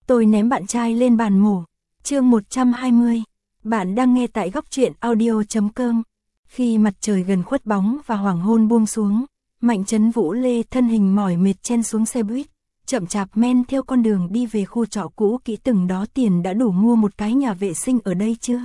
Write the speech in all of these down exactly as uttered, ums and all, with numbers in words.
Tôi ném bạn trai lên bàn mổ. Chương một trăm hai mươi. Bạn đang nghe tại góc truyện audio chấm com. Khi mặt trời gần khuất bóng và hoàng hôn buông xuống, Mạnh Trấn Vũ lê thân hình mỏi mệt chen xuống xe buýt, chậm chạp men theo con đường đi về khu trọ cũ kỹ. Từng đó tiền đã đủ mua một cái nhà vệ sinh ở đây chưa?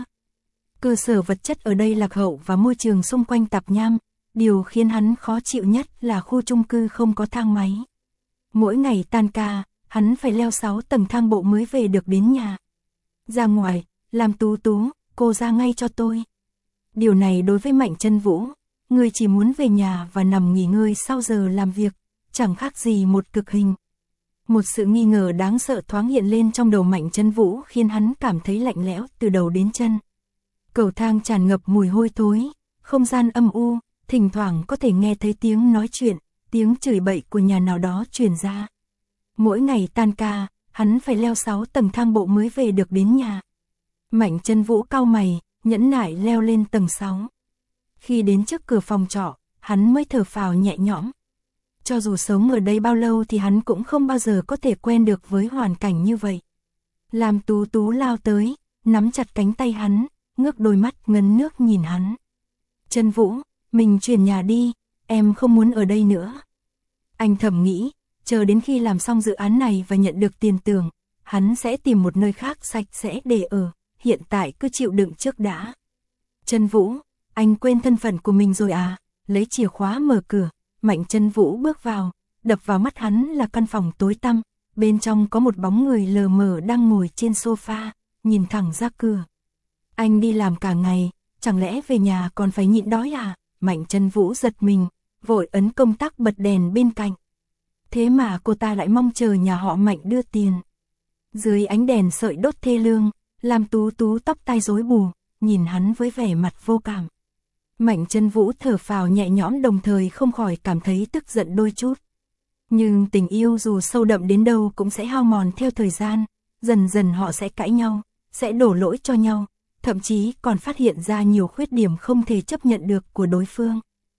Cơ sở vật chất ở đây lạc hậu và môi trường xung quanh tạp nham. Điều khiến hắn khó chịu nhất là khu chung cư không có thang máy. Mỗi ngày tan ca, hắn phải leo sáu tầng thang bộ mới về được đến nhà. Ra ngoài, làm Tú Tú, cô ra ngay cho tôi. Điều này đối với Mạnh Trấn Vũ, người chỉ muốn về nhà và nằm nghỉ ngơi sau giờ làm việc, chẳng khác gì một cực hình. Một sự nghi ngờ đáng sợ thoáng hiện lên trong đầu Mạnh Trấn Vũ khiến hắn cảm thấy lạnh lẽo từ đầu đến chân. Cầu thang tràn ngập mùi hôi thối, không gian âm u, thỉnh thoảng có thể nghe thấy tiếng nói chuyện, tiếng chửi bậy của nhà nào đó truyền ra. Mỗi ngày tan ca, hắn phải leo sáu tầng thang bộ mới về được đến nhà. Mạnh Trấn Vũ cau mày, nhẫn nại leo lên tầng sáu. Khi đến trước cửa phòng trọ, hắn mới thở phào nhẹ nhõm. Cho dù sống ở đây bao lâu thì hắn cũng không bao giờ có thể quen được với hoàn cảnh như vậy. Làm Tú Tú lao tới, nắm chặt cánh tay hắn, ngước đôi mắt ngấn nước nhìn hắn. Trấn Vũ, mình chuyển nhà đi, em không muốn ở đây nữa. Anh thầm nghĩ, chờ đến khi làm xong dự án này và nhận được tiền tưởng, hắn sẽ tìm một nơi khác sạch sẽ để ở, hiện tại cứ chịu đựng trước đã. Trấn Vũ, anh quên thân phận của mình rồi à? Lấy chìa khóa mở cửa, Mạnh Trấn Vũ bước vào, đập vào mắt hắn là căn phòng tối tăm, bên trong có một bóng người lờ mờ đang ngồi trên sofa, nhìn thẳng ra cửa. Anh đi làm cả ngày, chẳng lẽ về nhà còn phải nhịn đói à? Mạnh Trấn Vũ giật mình, vội ấn công tắc bật đèn bên cạnh. Thế mà cô ta lại mong chờ nhà họ Mạnh đưa tiền. Dưới ánh đèn sợi đốt thê lương, làm Tú Tú tóc tai rối bù, nhìn hắn với vẻ mặt vô cảm. Mạnh Trấn Vũ thở phào nhẹ nhõm, đồng thời không khỏi cảm thấy tức giận đôi chút. Nhưng tình yêu dù sâu đậm đến đâu cũng sẽ hao mòn theo thời gian, dần dần họ sẽ cãi nhau, sẽ đổ lỗi cho nhau, thậm chí còn phát hiện ra nhiều khuyết điểm không thể chấp nhận được của đối phương.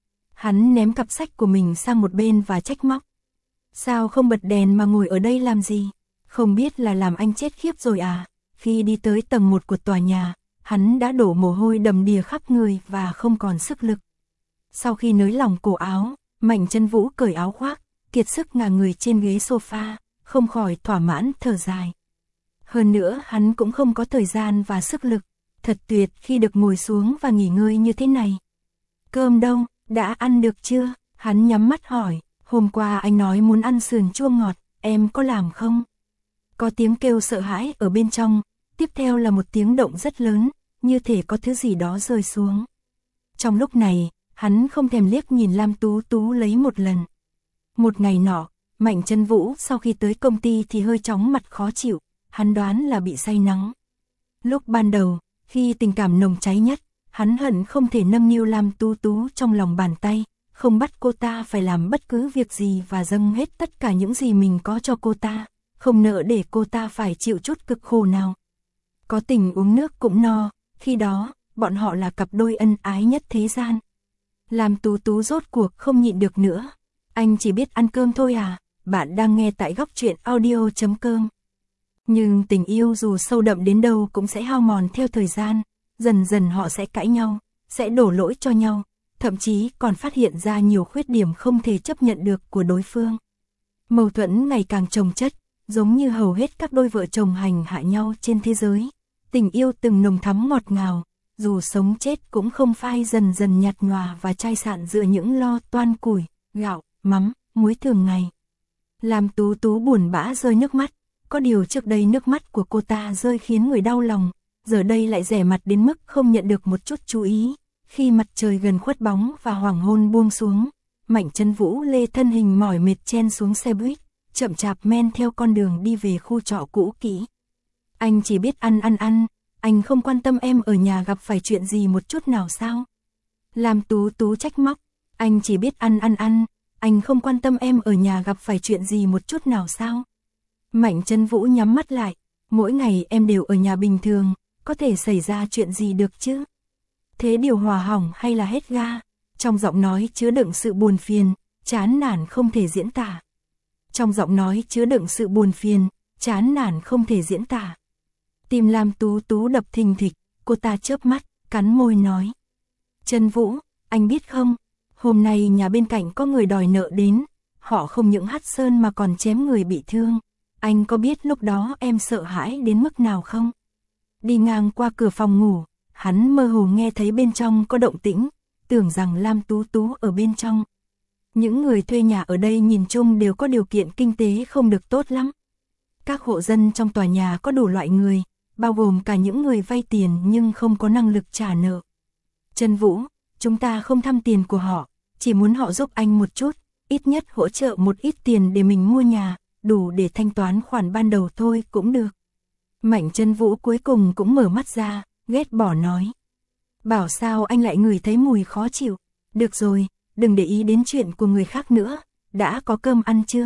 Hắn ném cặp sách của mình sang một bên và trách móc. Sao không bật đèn mà ngồi ở đây làm gì? Không biết là làm anh chết khiếp rồi à? Khi đi tới tầng một của tòa nhà, hắn đã đổ mồ hôi đầm đìa khắp người và không còn sức lực. Sau khi nới lỏng cổ áo, Mạnh Trấn Vũ cởi áo khoác, kiệt sức ngả người trên ghế sofa, không khỏi thỏa mãn thở dài. Hơn nữa hắn cũng không có thời gian và sức lực, thật tuyệt khi được ngồi xuống và nghỉ ngơi như thế này. Cơm đâu, đã ăn được chưa? Hắn nhắm mắt hỏi, hôm qua anh nói muốn ăn sườn chua ngọt, em có làm không? Có tiếng kêu sợ hãi ở bên trong, tiếp theo là một tiếng động rất lớn, như thể có thứ gì đó rơi xuống. Trong lúc này, hắn không thèm liếc nhìn Lam Tú Tú lấy một lần. Một ngày nọ, Mạnh Trấn Vũ sau khi tới công ty thì hơi chóng mặt khó chịu, hắn đoán là bị say nắng. Lúc ban đầu, khi tình cảm nồng cháy nhất, hắn hận không thể nâng niu Lam Tú Tú trong lòng bàn tay, không bắt cô ta phải làm bất cứ việc gì và dâng hết tất cả những gì mình có cho cô ta, không nỡ để cô ta phải chịu chút cực khổ nào. Có tình uống nước cũng no, khi đó, bọn họ là cặp đôi ân ái nhất thế gian. Lam Tú Tú rốt cuộc không nhịn được nữa. Anh chỉ biết ăn cơm thôi à? Bạn đang nghe tại góc truyện audio chấm com. Nhưng tình yêu dù sâu đậm đến đâu cũng sẽ hao mòn theo thời gian, dần dần họ sẽ cãi nhau, sẽ đổ lỗi cho nhau, thậm chí còn phát hiện ra nhiều khuyết điểm không thể chấp nhận được của đối phương. Mâu thuẫn ngày càng chồng chất, giống như hầu hết các đôi vợ chồng hành hạ nhau trên thế giới. Tình yêu từng nồng thắm ngọt ngào, dù sống chết cũng không phai, dần dần nhạt nhòa và chai sạn giữa những lo toan củi, gạo, mắm, muối thường ngày. Làm Tú Tú buồn bã rơi nước mắt, có điều trước đây nước mắt của cô ta rơi khiến người đau lòng, giờ đây lại rẻ mặt đến mức không nhận được một chút chú ý. Khi mặt trời gần khuất bóng và hoàng hôn buông xuống, Mạnh Trấn Vũ lê thân hình mỏi mệt chen xuống xe buýt, chậm chạp men theo con đường đi về khu trọ cũ kỹ. Anh chỉ biết ăn ăn ăn, anh không quan tâm em ở nhà gặp phải chuyện gì một chút nào sao? Làm Tú Tú trách móc, anh chỉ biết ăn ăn ăn, anh không quan tâm em ở nhà gặp phải chuyện gì một chút nào sao? Mạnh Trấn Vũ nhắm mắt lại, mỗi ngày em đều ở nhà bình thường, có thể xảy ra chuyện gì được chứ? Thế điều hòa hỏng hay là hết ga? Trong giọng nói chứa đựng sự buồn phiền, chán nản không thể diễn tả. Trong giọng nói chứa đựng sự buồn phiền, chán nản không thể diễn tả. Tim Lam Tú Tú đập thình thịch, cô ta chớp mắt, cắn môi nói. Trần Vũ, anh biết không, hôm nay nhà bên cạnh có người đòi nợ đến, họ không những hắt sơn mà còn chém người bị thương. Anh có biết lúc đó em sợ hãi đến mức nào không? Đi ngang qua cửa phòng ngủ, hắn mơ hồ nghe thấy bên trong có động tĩnh, tưởng rằng Lam Tú Tú ở bên trong. Những người thuê nhà ở đây nhìn chung đều có điều kiện kinh tế không được tốt lắm. Các hộ dân trong tòa nhà có đủ loại người, bao gồm cả những người vay tiền nhưng không có năng lực trả nợ. Trần Vũ, chúng ta không thăm tiền của họ, chỉ muốn họ giúp anh một chút, ít nhất hỗ trợ một ít tiền để mình mua nhà, đủ để thanh toán khoản ban đầu thôi cũng được. Mạnh Trân Vũ cuối cùng cũng mở mắt ra, ghét bỏ nói. Bảo sao anh lại ngửi thấy mùi khó chịu, được rồi, đừng để ý đến chuyện của người khác nữa, đã có cơm ăn chưa?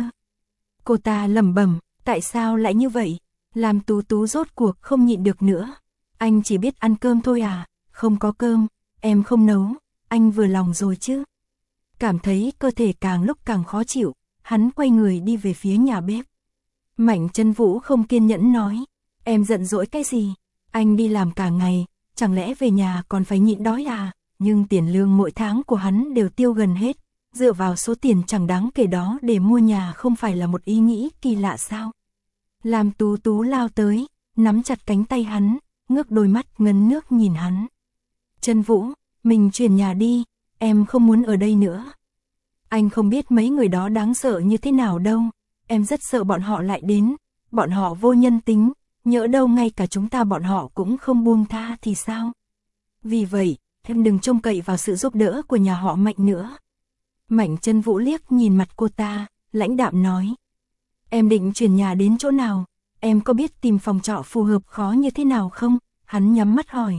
Cô ta lẩm bẩm, tại sao lại như vậy? Lam Tú Tú rốt cuộc không nhịn được nữa. Anh chỉ biết ăn cơm thôi à, không có cơm, em không nấu, anh vừa lòng rồi chứ? Cảm thấy cơ thể càng lúc càng khó chịu, hắn quay người đi về phía nhà bếp. Mạnh Trân Vũ không kiên nhẫn nói, em giận dỗi cái gì? Anh đi làm cả ngày, chẳng lẽ về nhà còn phải nhịn đói à? Nhưng tiền lương mỗi tháng của hắn đều tiêu gần hết, dựa vào số tiền chẳng đáng kể đó để mua nhà không phải là một ý nghĩ kỳ lạ sao? Lam Tú Tú lao tới, nắm chặt cánh tay hắn, ngước đôi mắt ngấn nước nhìn hắn. Trân Vũ, mình chuyển nhà đi, em không muốn ở đây nữa. Anh không biết mấy người đó đáng sợ như thế nào đâu, em rất sợ bọn họ lại đến, bọn họ vô nhân tính, nhỡ đâu ngay cả chúng ta bọn họ cũng không buông tha thì sao? Vì vậy, em đừng trông cậy vào sự giúp đỡ của nhà họ Mạnh nữa. Mạnh Trân Vũ liếc nhìn mặt cô ta, lãnh đạm nói. Em định chuyển nhà đến chỗ nào? Em có biết tìm phòng trọ phù hợp khó như thế nào không? Hắn nhắm mắt hỏi.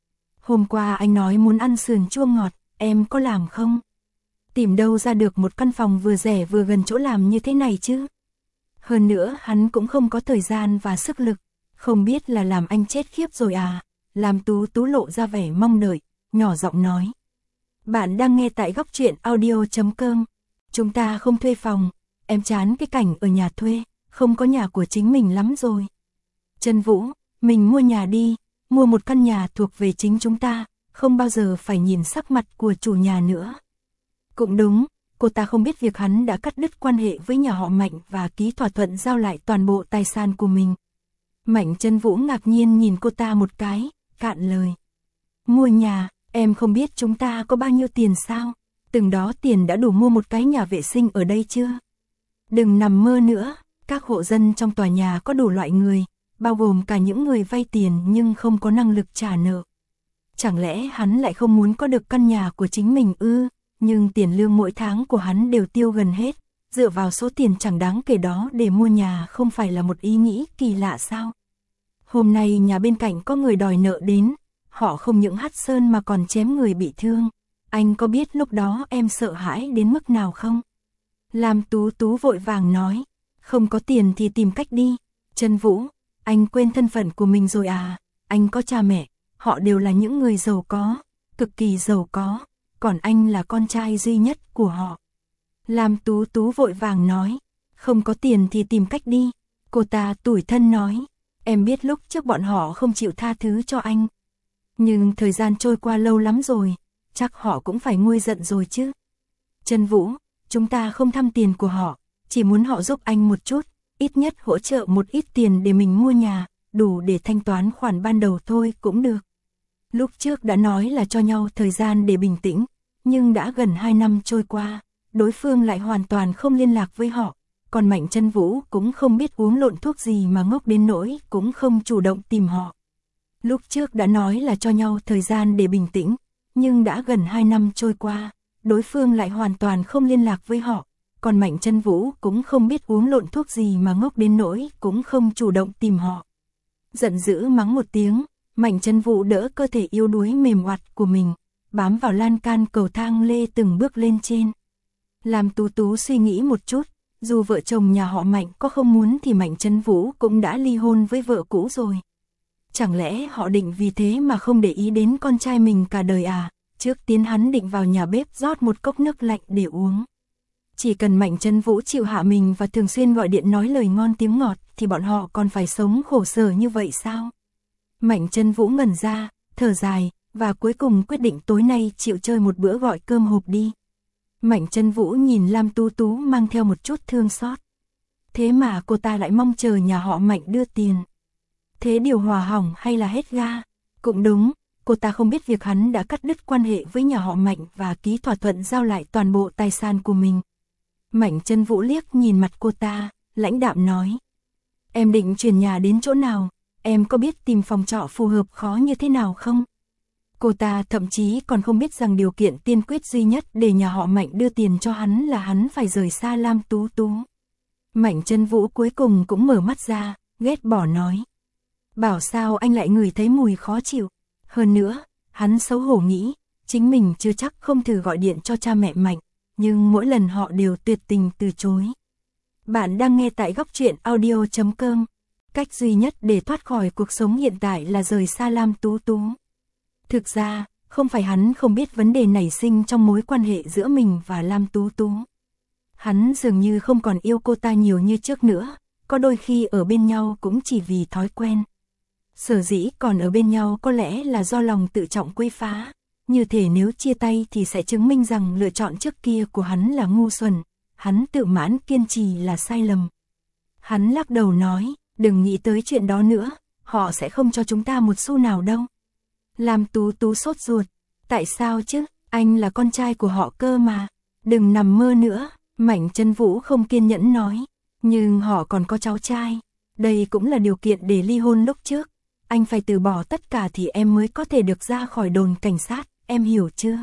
Hôm qua anh nói muốn ăn sườn chua ngọt, em có làm không? Tìm đâu ra được một căn phòng vừa rẻ vừa gần chỗ làm như thế này chứ? Hơn nữa hắn cũng không có thời gian và sức lực, không biết là làm anh chết khiếp rồi à? Lam Tú Tú lộ ra vẻ mong đợi, nhỏ giọng nói. Bạn đang nghe tại góc truyện audio chấm com. Chúng ta không thuê phòng, em chán cái cảnh ở nhà thuê, không có nhà của chính mình lắm rồi. Trân Vũ, mình mua nhà đi, mua một căn nhà thuộc về chính chúng ta, không bao giờ phải nhìn sắc mặt của chủ nhà nữa. Cũng đúng, cô ta không biết việc hắn đã cắt đứt quan hệ với nhà họ Mạnh và ký thỏa thuận giao lại toàn bộ tài sản của mình. Mạnh Trân Vũ ngạc nhiên nhìn cô ta một cái, cạn lời. Mua nhà, em không biết chúng ta có bao nhiêu tiền sao? Từng đó tiền đã đủ mua một cái nhà vệ sinh ở đây chưa? Đừng nằm mơ nữa, các hộ dân trong tòa nhà có đủ loại người, bao gồm cả những người vay tiền nhưng không có năng lực trả nợ. Chẳng lẽ hắn lại không muốn có được căn nhà của chính mình ư? Nhưng tiền lương mỗi tháng của hắn đều tiêu gần hết, dựa vào số tiền chẳng đáng kể đó để mua nhà không phải là một ý nghĩ kỳ lạ sao? Hôm nay nhà bên cạnh có người đòi nợ đến, họ không những hắt sơn mà còn chém người bị thương. Anh có biết lúc đó em sợ hãi đến mức nào không? Lam Tú Tú vội vàng nói, không có tiền thì tìm cách đi. Trân Vũ, anh quên thân phận của mình rồi à? Anh có cha mẹ, họ đều là những người giàu có, cực kỳ giàu có, còn anh là con trai duy nhất của họ. Lam Tú Tú vội vàng nói, không có tiền thì tìm cách đi. Cô ta tủi thân nói, em biết lúc trước bọn họ không chịu tha thứ cho anh. Nhưng thời gian trôi qua lâu lắm rồi, chắc họ cũng phải nguôi giận rồi chứ. Trân Vũ, chúng ta không thăm tiền của họ, chỉ muốn họ giúp anh một chút, ít nhất hỗ trợ một ít tiền để mình mua nhà, đủ để thanh toán khoản ban đầu thôi cũng được. Lúc trước đã nói là cho nhau thời gian để bình tĩnh, nhưng đã gần hai năm trôi qua, đối phương lại hoàn toàn không liên lạc với họ, còn Mạnh Trân Vũ cũng không biết uống lộn thuốc gì mà ngốc đến nỗi cũng không chủ động tìm họ. Lúc trước đã nói là cho nhau thời gian để bình tĩnh, nhưng đã gần hai năm trôi qua, đối phương lại hoàn toàn không liên lạc với họ, còn Mạnh Trân Vũ cũng không biết uống lộn thuốc gì mà ngốc đến nỗi cũng không chủ động tìm họ. Giận dữ mắng một tiếng, Mạnh Trân Vũ đỡ cơ thể yếu đuối mềm oặt của mình, bám vào lan can cầu thang lê từng bước lên trên. Lam Tú Tú suy nghĩ một chút, dù vợ chồng nhà họ Mạnh có không muốn thì Mạnh Trân Vũ cũng đã ly hôn với vợ cũ rồi. Chẳng lẽ họ định vì thế mà không để ý đến con trai mình cả đời à? Trước tiên hắn định vào nhà bếp rót một cốc nước lạnh để uống. Chỉ cần Mạnh Trân Vũ chịu hạ mình và thường xuyên gọi điện nói lời ngon tiếng ngọt thì bọn họ còn phải sống khổ sở như vậy sao? Mạnh Chân Vũ ngẩn ra, thở dài, và cuối cùng quyết định tối nay chịu chơi một bữa gọi cơm hộp đi. Mạnh Chân Vũ nhìn Lam Tú Tú mang theo một chút thương xót. Thế mà cô ta lại mong chờ nhà họ Mạnh đưa tiền. Thế điều hòa hỏng hay là hết ga? Cũng đúng, cô ta không biết việc hắn đã cắt đứt quan hệ với nhà họ Mạnh và ký thỏa thuận giao lại toàn bộ tài sản của mình. Mạnh Chân Vũ liếc nhìn mặt cô ta, lãnh đạm nói. Em định chuyển nhà đến chỗ nào? Em có biết tìm phòng trọ phù hợp khó như thế nào không? Cô ta thậm chí còn không biết rằng điều kiện tiên quyết duy nhất để nhà họ Mạnh đưa tiền cho hắn là hắn phải rời xa Lam Tú Tú. Mạnh Chân Vũ cuối cùng cũng mở mắt ra, ghét bỏ nói. Bảo sao anh lại ngửi thấy mùi khó chịu. Hơn nữa, hắn xấu hổ nghĩ, chính mình chưa chắc không thử gọi điện cho cha mẹ Mạnh, nhưng mỗi lần họ đều tuyệt tình từ chối. Bạn đang nghe tại góc truyện audio chấm com. Cách duy nhất để thoát khỏi cuộc sống hiện tại là rời xa Lam Tú Tú. Thực ra, không phải hắn không biết vấn đề nảy sinh trong mối quan hệ giữa mình và Lam Tú Tú. Hắn dường như không còn yêu cô ta nhiều như trước nữa, có đôi khi ở bên nhau cũng chỉ vì thói quen. Sở dĩ còn ở bên nhau có lẽ là do lòng tự trọng quấy phá, như thể nếu chia tay thì sẽ chứng minh rằng lựa chọn trước kia của hắn là ngu xuẩn, hắn tự mãn kiên trì là sai lầm. Hắn lắc đầu nói, đừng nghĩ tới chuyện đó nữa, họ sẽ không cho chúng ta một xu nào đâu. Lam Tú Tú sốt ruột, tại sao chứ, anh là con trai của họ cơ mà, đừng nằm mơ nữa. Mạnh Chân Vũ không kiên nhẫn nói, nhưng họ còn có cháu trai, đây cũng là điều kiện để ly hôn lúc trước. Anh phải từ bỏ tất cả thì em mới có thể được ra khỏi đồn cảnh sát, em hiểu chưa?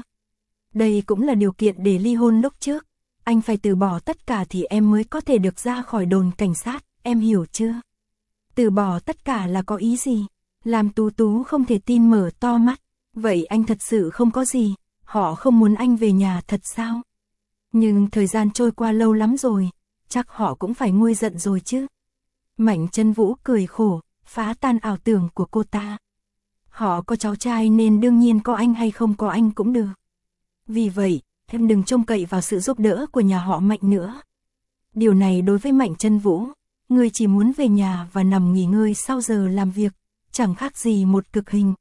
Đây cũng là điều kiện để ly hôn lúc trước. Anh phải từ bỏ tất cả thì em mới có thể được ra khỏi đồn cảnh sát, em hiểu chưa? Từ bỏ tất cả là có ý gì? Lam Tú Tú không thể tin mở to mắt. Vậy anh thật sự không có gì, họ không muốn anh về nhà thật sao? Nhưng thời gian trôi qua lâu lắm rồi, chắc họ cũng phải nguôi giận rồi chứ. Mạnh Chân Vũ cười khổ, phá tan ảo tưởng của cô ta. Họ có cháu trai nên đương nhiên có anh hay không có anh cũng được. Vì vậy, em đừng trông cậy vào sự giúp đỡ của nhà họ Mạnh nữa. Điều này đối với Mạnh Chân Vũ, người chỉ muốn về nhà và nằm nghỉ ngơi sau giờ làm việc, chẳng khác gì một cực hình.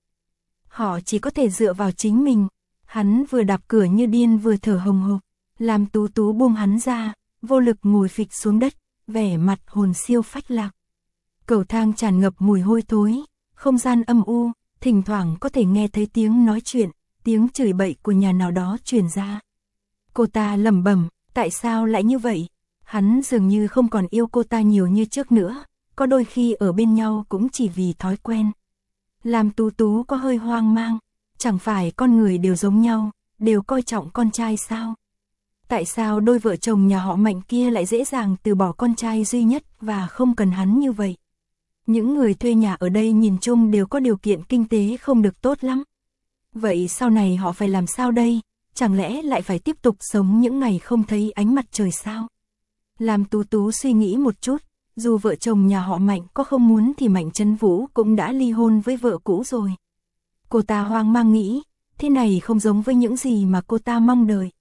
Họ chỉ có thể dựa vào chính mình. Hắn vừa đạp cửa như điên vừa thở hồng hộc. Lam Tú Tú buông hắn ra, vô lực ngồi phịch xuống đất, vẻ mặt hồn siêu phách lạc. Cầu thang tràn ngập mùi hôi thối, không gian âm u, thỉnh thoảng có thể nghe thấy tiếng nói chuyện, tiếng chửi bậy của nhà nào đó truyền ra. Cô ta lẩm bẩm, tại sao lại như vậy? Hắn dường như không còn yêu cô ta nhiều như trước nữa, có đôi khi ở bên nhau cũng chỉ vì thói quen. Lam Tú Tú có hơi hoang mang, chẳng phải con người đều giống nhau, đều coi trọng con trai sao? Tại sao đôi vợ chồng nhà họ Mạnh kia lại dễ dàng từ bỏ con trai duy nhất và không cần hắn như vậy? Những người thuê nhà ở đây nhìn chung đều có điều kiện kinh tế không được tốt lắm. Vậy sau này họ phải làm sao đây? Chẳng lẽ lại phải tiếp tục sống những ngày không thấy ánh mặt trời sao? Lam Tú Tú suy nghĩ một chút, dù vợ chồng nhà họ Mạnh có không muốn thì Mạnh Chân Vũ cũng đã ly hôn với vợ cũ rồi. Cô ta hoang mang nghĩ, thế này không giống với những gì mà cô ta mong đợi.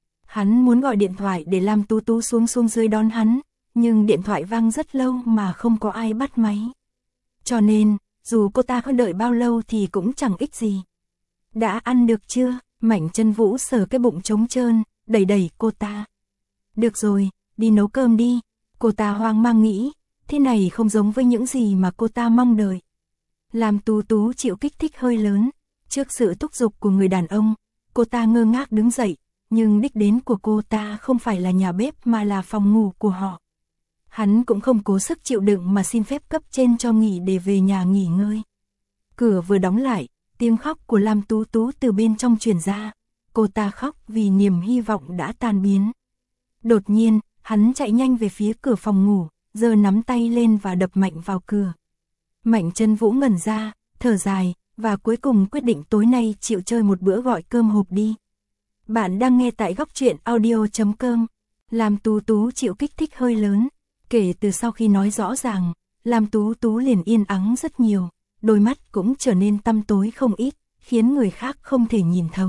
Hắn muốn gọi điện thoại để Lam Tú Tú xuống xuống dưới đón hắn, nhưng điện thoại vang rất lâu mà không có ai bắt máy. Cho nên, dù cô ta có đợi bao lâu thì cũng chẳng ích gì. Đã ăn được chưa? Mạnh Chân Vũ sờ cái bụng trống trơn, đẩy đẩy cô ta. Được rồi, đi nấu cơm đi. Cô ta hoang mang nghĩ, thế này không giống với những gì mà cô ta mong đợi. Lam Tú Tú chịu kích thích hơi lớn, trước sự thúc giục của người đàn ông, cô ta ngơ ngác đứng dậy, nhưng đích đến của cô ta không phải là nhà bếp mà là phòng ngủ của họ. Hắn cũng không cố sức chịu đựng mà xin phép cấp trên cho nghỉ để về nhà nghỉ ngơi. Cửa vừa đóng lại, tiếng khóc của Lam Tú Tú từ bên trong truyền ra, cô ta khóc vì niềm hy vọng đã tan biến. Đột nhiên, hắn chạy nhanh về phía cửa phòng ngủ, giơ nắm tay lên và đập mạnh vào cửa. Mạnh Chân Vũ ngẩn ra, thở dài, và cuối cùng quyết định tối nay chịu chơi một bữa gọi cơm hộp đi. Bạn đang nghe tại góc truyện audio chấm com. Lam Tú Tú chịu kích thích hơi lớn, kể từ sau khi nói rõ ràng, Lam Tú Tú liền yên ắng rất nhiều, đôi mắt cũng trở nên tăm tối không ít, khiến người khác không thể nhìn thấu.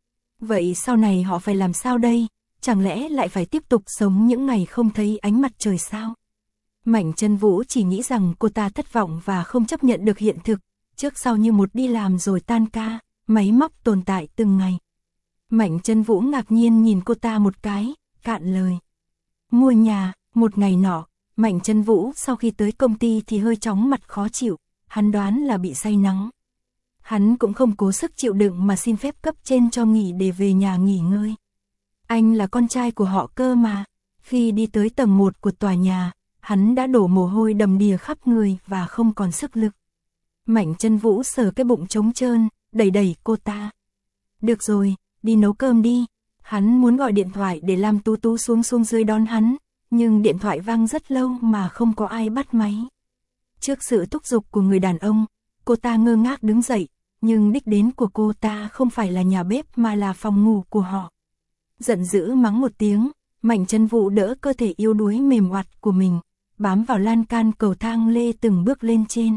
Vậy sau này họ phải làm sao đây? Chẳng lẽ lại phải tiếp tục sống những ngày không thấy ánh mặt trời sao? Mạnh Chân Vũ chỉ nghĩ rằng cô ta thất vọng và không chấp nhận được hiện thực, trước sau như một đi làm rồi tan ca, máy móc tồn tại từng ngày. Mạnh Chân Vũ ngạc nhiên nhìn cô ta một cái, cạn lời. Mua nhà, một ngày nọ, Mạnh Chân Vũ sau khi tới công ty thì hơi chóng mặt khó chịu, hắn đoán là bị say nắng. Hắn cũng không cố sức chịu đựng mà xin phép cấp trên cho nghỉ để về nhà nghỉ ngơi. Anh là con trai của họ cơ mà. Khi đi tới tầng một của tòa nhà, hắn đã đổ mồ hôi đầm đìa khắp người và không còn sức lực. Mạnh Chân Vũ sờ cái bụng trống trơn, đẩy đẩy cô ta. Được rồi, đi nấu cơm đi. Hắn muốn gọi điện thoại để Lam Tú Tú xuống xuống dưới đón hắn, nhưng điện thoại vang rất lâu mà không có ai bắt máy. Trước sự thúc giục của người đàn ông, cô ta ngơ ngác đứng dậy, nhưng đích đến của cô ta không phải là nhà bếp mà là phòng ngủ của họ. Giận dữ mắng một tiếng, Mạnh Chân Vũ đỡ cơ thể yếu đuối mềm oặt của mình, bám vào lan can cầu thang lê từng bước lên trên.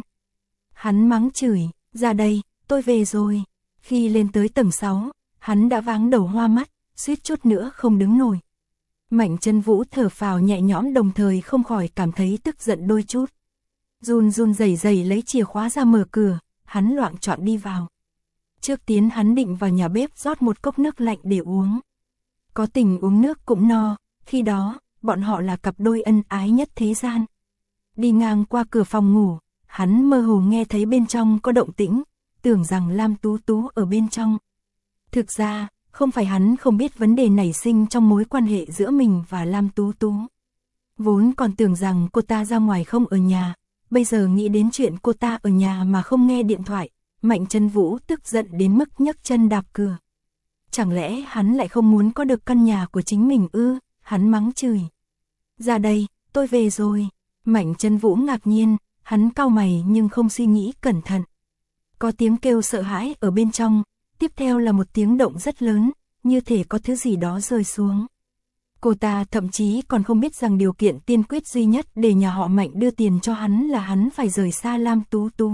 Hắn mắng chửi, ra đây, tôi về rồi. Khi lên tới tầng sáu, hắn đã váng đầu hoa mắt, suýt chút nữa không đứng nổi. Mạnh Chân Vũ thở phào nhẹ nhõm đồng thời không khỏi cảm thấy tức giận đôi chút. Run run rẩy rẩy lấy chìa khóa ra mở cửa, hắn loạng choạng đi vào. Trước tiên hắn định vào nhà bếp rót một cốc nước lạnh để uống. Có tình uống nước cũng no, khi đó, bọn họ là cặp đôi ân ái nhất thế gian. Đi ngang qua cửa phòng ngủ, hắn mơ hồ nghe thấy bên trong có động tĩnh, tưởng rằng Lam Tú Tú ở bên trong. Thực ra, không phải hắn không biết vấn đề nảy sinh trong mối quan hệ giữa mình và Lam Tú Tú. Vốn còn tưởng rằng cô ta ra ngoài không ở nhà, bây giờ nghĩ đến chuyện cô ta ở nhà mà không nghe điện thoại, Mạnh Chân Vũ tức giận đến mức nhấc chân đạp cửa. Chẳng lẽ hắn lại không muốn có được căn nhà của chính mình ư? Hắn mắng chửi. Ra đây, tôi về rồi. Mạnh Chân Vũ ngạc nhiên, hắn cau mày nhưng không suy nghĩ cẩn thận. Có tiếng kêu sợ hãi ở bên trong, tiếp theo là một tiếng động rất lớn, như thể có thứ gì đó rơi xuống. Cô ta thậm chí còn không biết rằng điều kiện tiên quyết duy nhất để nhà họ Mạnh đưa tiền cho hắn là hắn phải rời xa Lam Tú Tú.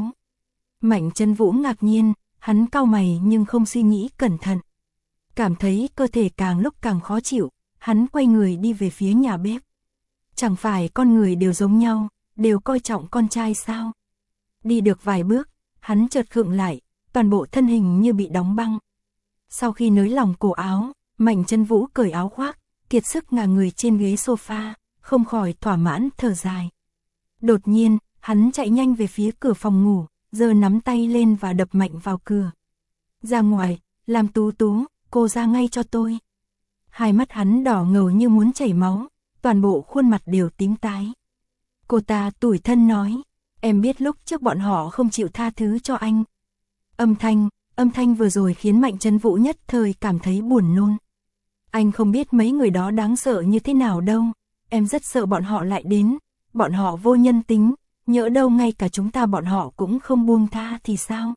Mạnh Chân Vũ ngạc nhiên, hắn cau mày nhưng không suy nghĩ cẩn thận. Cảm thấy cơ thể càng lúc càng khó chịu, hắn quay người đi về phía nhà bếp. Chẳng phải con người đều giống nhau, đều coi trọng con trai sao? Đi được vài bước, hắn chợt khựng lại, toàn bộ thân hình như bị đóng băng. Sau khi nới lỏng cổ áo, Mạnh Chân Vũ cởi áo khoác, kiệt sức ngả người trên ghế sofa, không khỏi thỏa mãn thở dài. Đột nhiên, hắn chạy nhanh về phía cửa phòng ngủ, giơ nắm tay lên và đập mạnh vào cửa. Ra ngoài, Lam Tú Tú, cô ra ngay cho tôi. Hai mắt hắn đỏ ngầu như muốn chảy máu, toàn bộ khuôn mặt đều tím tái. Cô ta tủi thân nói, em biết lúc trước bọn họ không chịu tha thứ cho anh. Âm thanh, âm thanh vừa rồi khiến Mạnh Chân Vũ nhất thời cảm thấy buồn nôn. Anh không biết mấy người đó đáng sợ như thế nào đâu, em rất sợ bọn họ lại đến, bọn họ vô nhân tính, nhỡ đâu ngay cả chúng ta bọn họ cũng không buông tha thì sao?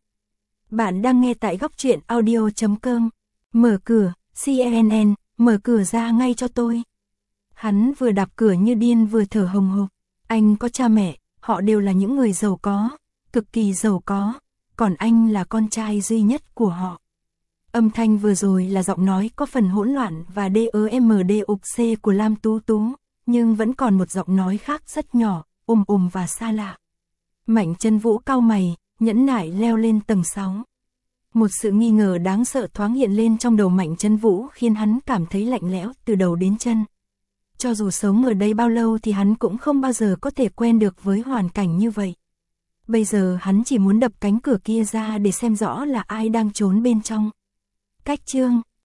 Bạn đang nghe tại góc truyện audio chấm com. Mở cửa, xê en en, mở cửa ra ngay cho tôi. Hắn vừa đạp cửa như điên vừa thở hồng hộc. Anh có cha mẹ, họ đều là những người giàu có, cực kỳ giàu có, còn anh là con trai duy nhất của họ. Âm thanh vừa rồi là giọng nói có phần hỗn loạn và đờmđc của Lam Tú Tú, nhưng vẫn còn một giọng nói khác rất nhỏ, ồm ồm và xa lạ. Mạnh Chân Vũ cau mày, nhẫn nại leo lên tầng sáu. Một sự nghi ngờ đáng sợ thoáng hiện lên trong đầu Mạnh Chân Vũ khiến hắn cảm thấy lạnh lẽo từ đầu đến chân. Cho dù sống ở đây bao lâu thì hắn cũng không bao giờ có thể quen được với hoàn cảnh như vậy. Bây giờ hắn chỉ muốn đập cánh cửa kia ra để xem rõ là ai đang trốn bên trong. Cách chương